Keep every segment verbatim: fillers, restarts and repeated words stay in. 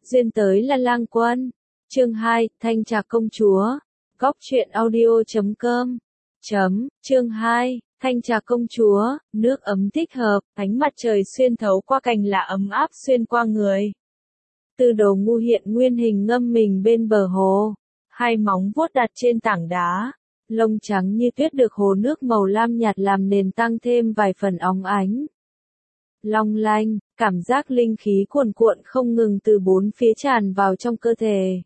Duyên tới là lang quân. Chương hai, Thanh Trạc công chúa. Góc truyện audio chấm com. Chấm, chương hai, Thanh Trạc công chúa, nước ấm thích hợp, ánh mặt trời xuyên thấu qua cành lá ấm áp xuyên qua người. Tư Đồ Ngu hiện nguyên hình ngâm mình bên bờ hồ, hai móng vuốt đặt trên tảng đá, lông trắng như tuyết được hồ nước màu lam nhạt làm nền tăng thêm vài phần óng ánh. Long lanh, cảm giác linh khí cuồn cuộn không ngừng từ bốn phía tràn vào trong cơ thể.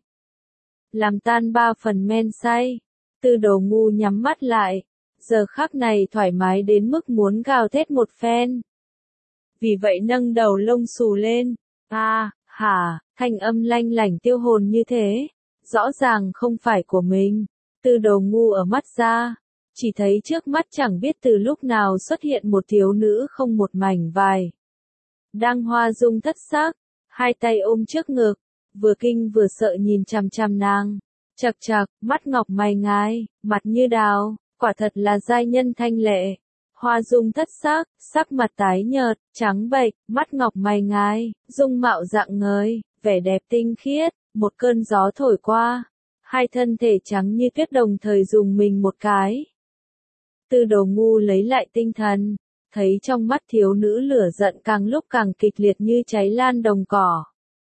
Làm tan ba phần men say, Tư Đồ Ngu nhắm mắt lại, giờ khắc này thoải mái đến mức muốn gào thét một phen. Vì vậy nâng đầu lông xù lên, a, hả, thanh âm lanh lảnh tiêu hồn như thế, rõ ràng không phải của mình. Tư Đồ Ngu ở mắt ra, chỉ thấy trước mắt chẳng biết từ lúc nào xuất hiện một thiếu nữ không một mảnh vải. Đang hoa dung thất sắc, hai tay ôm trước ngực, vừa kinh vừa sợ nhìn chằm chằm nàng. Chật chật, mắt ngọc mày ngài, mặt như đào, quả thật là giai nhân thanh lệ. Hoa dung thất sắc, sắc mặt tái nhợt, trắng bệch, mắt ngọc mày ngài, dung mạo rạng ngời, vẻ đẹp tinh khiết, một cơn gió thổi qua. Hai thân thể trắng như tuyết đồng thời dùng mình một cái. Tư Đồ Ngu lấy lại tinh thần, thấy trong mắt thiếu nữ lửa giận càng lúc càng kịch liệt như cháy lan đồng cỏ.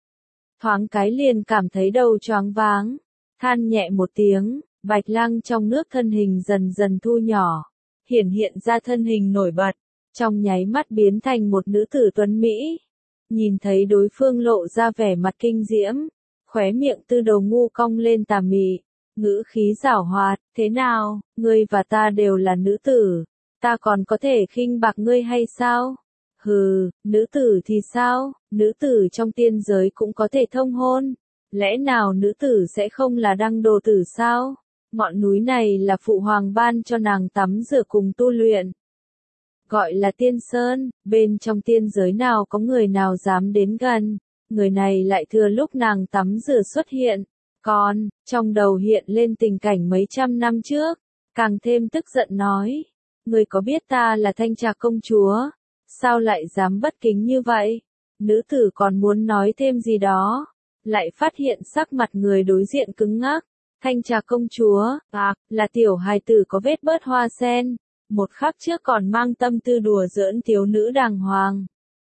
Thoáng cái liền cảm thấy đầu choáng váng, than nhẹ một tiếng, Bạch Lăng trong nước thân hình dần dần thu nhỏ, hiển hiện ra thân hình nổi bật, trong nháy mắt biến thành một nữ tử tuấn mỹ. Nhìn thấy đối phương lộ ra vẻ mặt kinh diễm, khóe miệng Tư Đồ Ngu cong lên tà mị, ngữ khí giảo hoạt, thế nào, ngươi và ta đều là nữ tử, ta còn có thể khinh bạc ngươi hay sao? Hừ, nữ tử thì sao, nữ tử trong tiên giới cũng có thể thông hôn, lẽ nào nữ tử sẽ không là đăng đồ tử sao? Ngọn núi này là phụ hoàng ban cho nàng tắm rửa cùng tu luyện. Gọi là tiên sơn, bên trong tiên giới nào có người nào dám đến gần, người này lại thừa lúc nàng tắm rửa xuất hiện. Còn, trong đầu hiện lên tình cảnh mấy trăm năm trước, càng thêm tức giận nói, ngươi có biết ta là Thanh Trạc công chúa, sao lại dám bất kính như vậy? Nữ tử còn muốn nói thêm gì đó, lại phát hiện sắc mặt người đối diện cứng ngắc. Thanh Trạc công chúa, à, là tiểu hài tử có vết bớt hoa sen, một khắc trước còn mang tâm tư đùa giỡn thiếu nữ đàng hoàng.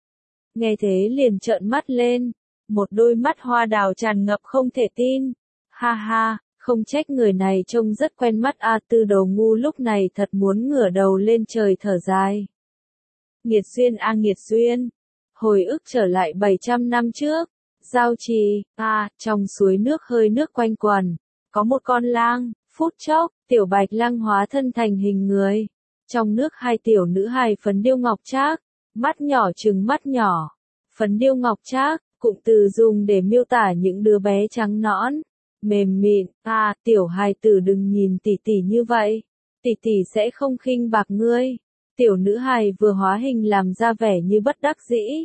Nghe thế liền trợn mắt lên, một đôi mắt hoa đào tràn ngập không thể tin. Ha ha, không trách người này trông rất quen mắt a. Tư Đồ Ngu lúc này thật muốn ngửa đầu lên trời thở dài. Nghiệt duyên a nghiệt duyên, hồi ức trở lại bảy trăm năm trước, giao trì, a, trong suối nước hơi nước quanh quần, có một con lang, phút chốc, tiểu Bạch Lăng hóa thân thành hình người. Trong nước hai tiểu nữ hài phấn điêu ngọc trác, mắt nhỏ trừng mắt nhỏ, phấn điêu ngọc trác, cụm từ dùng để miêu tả những đứa bé trắng nõn, mềm mịn. À, tiểu hài tử đừng nhìn tỷ tỷ như vậy, tỷ tỷ sẽ không khinh bạc ngươi. Tiểu nữ hài vừa hóa hình làm ra vẻ như bất đắc dĩ.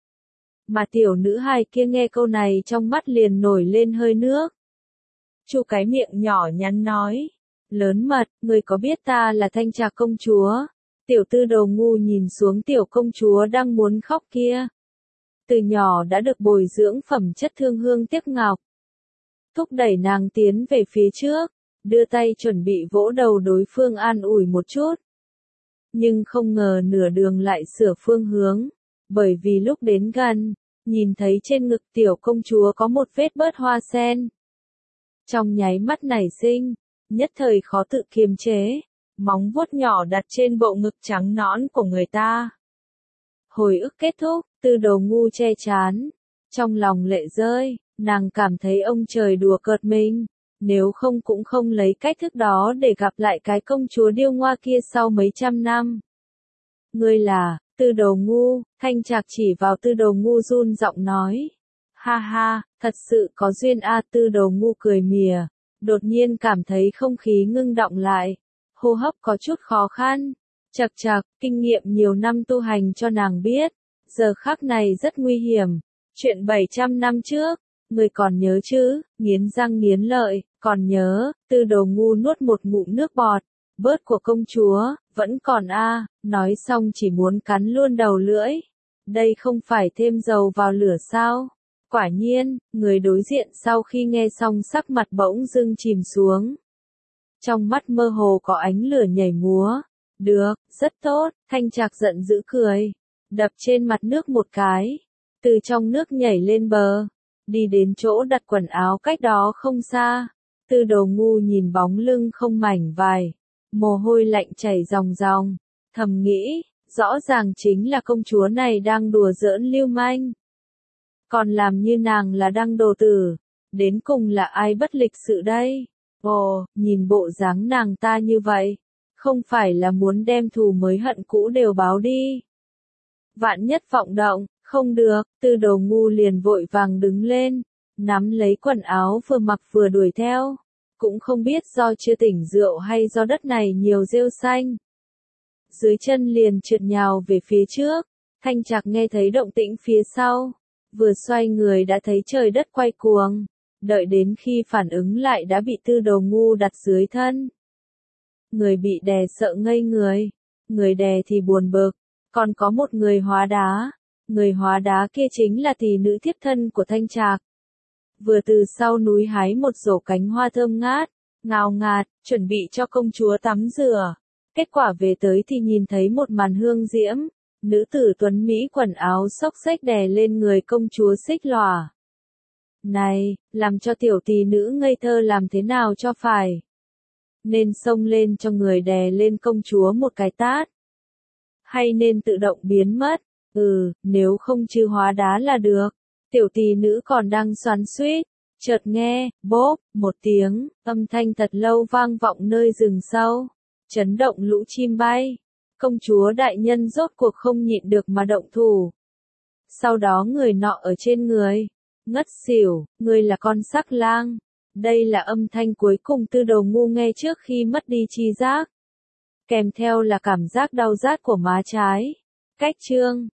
Mà tiểu nữ hài kia nghe câu này trong mắt liền nổi lên hơi nước. Chu cái miệng nhỏ nhắn nói, lớn mật, ngươi có biết ta là Thanh Trạc công chúa? Tiểu Tư Đồ Ngu nhìn xuống tiểu công chúa đang muốn khóc kia. Từ nhỏ đã được bồi dưỡng phẩm chất thương hương tiếc ngọc. Thúc đẩy nàng tiến về phía trước, đưa tay chuẩn bị vỗ đầu đối phương an ủi một chút. Nhưng không ngờ nửa đường lại sửa phương hướng, bởi vì lúc đến gần, nhìn thấy trên ngực tiểu công chúa có một vết bớt hoa sen. Trong nháy mắt nảy sinh, nhất thời khó tự kiềm chế, móng vuốt nhỏ đặt trên bộ ngực trắng nõn của người ta. Hồi ức kết thúc, Tư Đồ Ngu che chán, trong lòng lệ rơi, nàng cảm thấy ông trời đùa cợt mình, nếu không cũng không lấy cách thức đó để gặp lại cái công chúa điêu ngoa kia sau mấy trăm năm. Ngươi là, Tư Đồ Ngu, Thanh Trạc chỉ vào Tư Đồ Ngu run giọng nói. Ha ha, thật sự có duyên a. Tư Đồ Ngu cười mỉa, đột nhiên cảm thấy không khí ngưng đọng lại, hô hấp có chút khó khăn. Chật chật, kinh nghiệm nhiều năm tu hành cho nàng biết, giờ khắc này rất nguy hiểm. Chuyện bảy trăm năm trước, người còn nhớ chứ? Nghiến răng nghiến lợi, còn nhớ. Tư Đồ Ngu nuốt một ngụm nước bọt, bớt của công chúa, vẫn còn a. Nói xong chỉ muốn cắn luôn đầu lưỡi. Đây không phải thêm dầu vào lửa sao? Quả nhiên, người đối diện sau khi nghe xong sắc mặt bỗng dưng chìm xuống. Trong mắt mơ hồ có ánh lửa nhảy múa. Được, rất tốt, Thanh Trạc giận dữ cười. Đập trên mặt nước một cái. Từ trong nước nhảy lên bờ. Đi đến chỗ đặt quần áo cách đó không xa. Tư Đồ Ngu nhìn bóng lưng không mảnh vải. Mồ hôi lạnh chảy ròng ròng. Thầm nghĩ, rõ ràng chính là công chúa này đang đùa giỡn lưu manh. Còn làm như nàng là đang đồ tử. Đến cùng là ai bất lịch sự đây? Ồ, nhìn bộ dáng nàng ta như vậy. Không phải là muốn đem thù mới hận cũ đều báo đi. Vạn nhất vọng động, không được, Tư Đồ Ngu liền vội vàng đứng lên. Nắm lấy quần áo vừa mặc vừa đuổi theo. Cũng không biết do chưa tỉnh rượu hay do đất này nhiều rêu xanh. Dưới chân liền trượt nhào về phía trước. Thanh Trạc nghe thấy động tĩnh phía sau. Vừa xoay người đã thấy trời đất quay cuồng. Đợi đến khi phản ứng lại đã bị Tư Đồ Ngu đặt dưới thân. Người bị đè sợ ngây người. Người đè thì buồn bực. Còn có một người hóa đá. Người hóa đá kia chính là tỷ nữ thiếp thân của Thanh Trạc. Vừa từ sau núi hái một rổ cánh hoa thơm ngát, ngào ngạt, chuẩn bị cho công chúa tắm rửa. Kết quả về tới thì nhìn thấy một màn hương diễm. Nữ tử tuấn Mỹ quần áo xốc xếch đè lên người công chúa xích lòa. Này, làm cho tiểu tỷ nữ ngây thơ làm thế nào cho phải. Nên xông lên cho người đè lên công chúa một cái tát. Hay nên tự động biến mất. Ừ, nếu không chư hóa đá là được. Tiểu tỷ nữ còn đang xoắn xuýt. Chợt nghe, bốp, một tiếng, âm thanh thật lâu vang vọng nơi rừng sâu. Chấn động lũ chim bay. Công chúa đại nhân rốt cuộc không nhịn được mà động thủ. Sau đó người nọ ở trên người. Ngất xỉu, người là con sắc lang. Đây là âm thanh cuối cùng Tư Đồ Ngu nghe trước khi mất đi tri giác. Kèm theo là cảm giác đau rát của má trái. Cách chương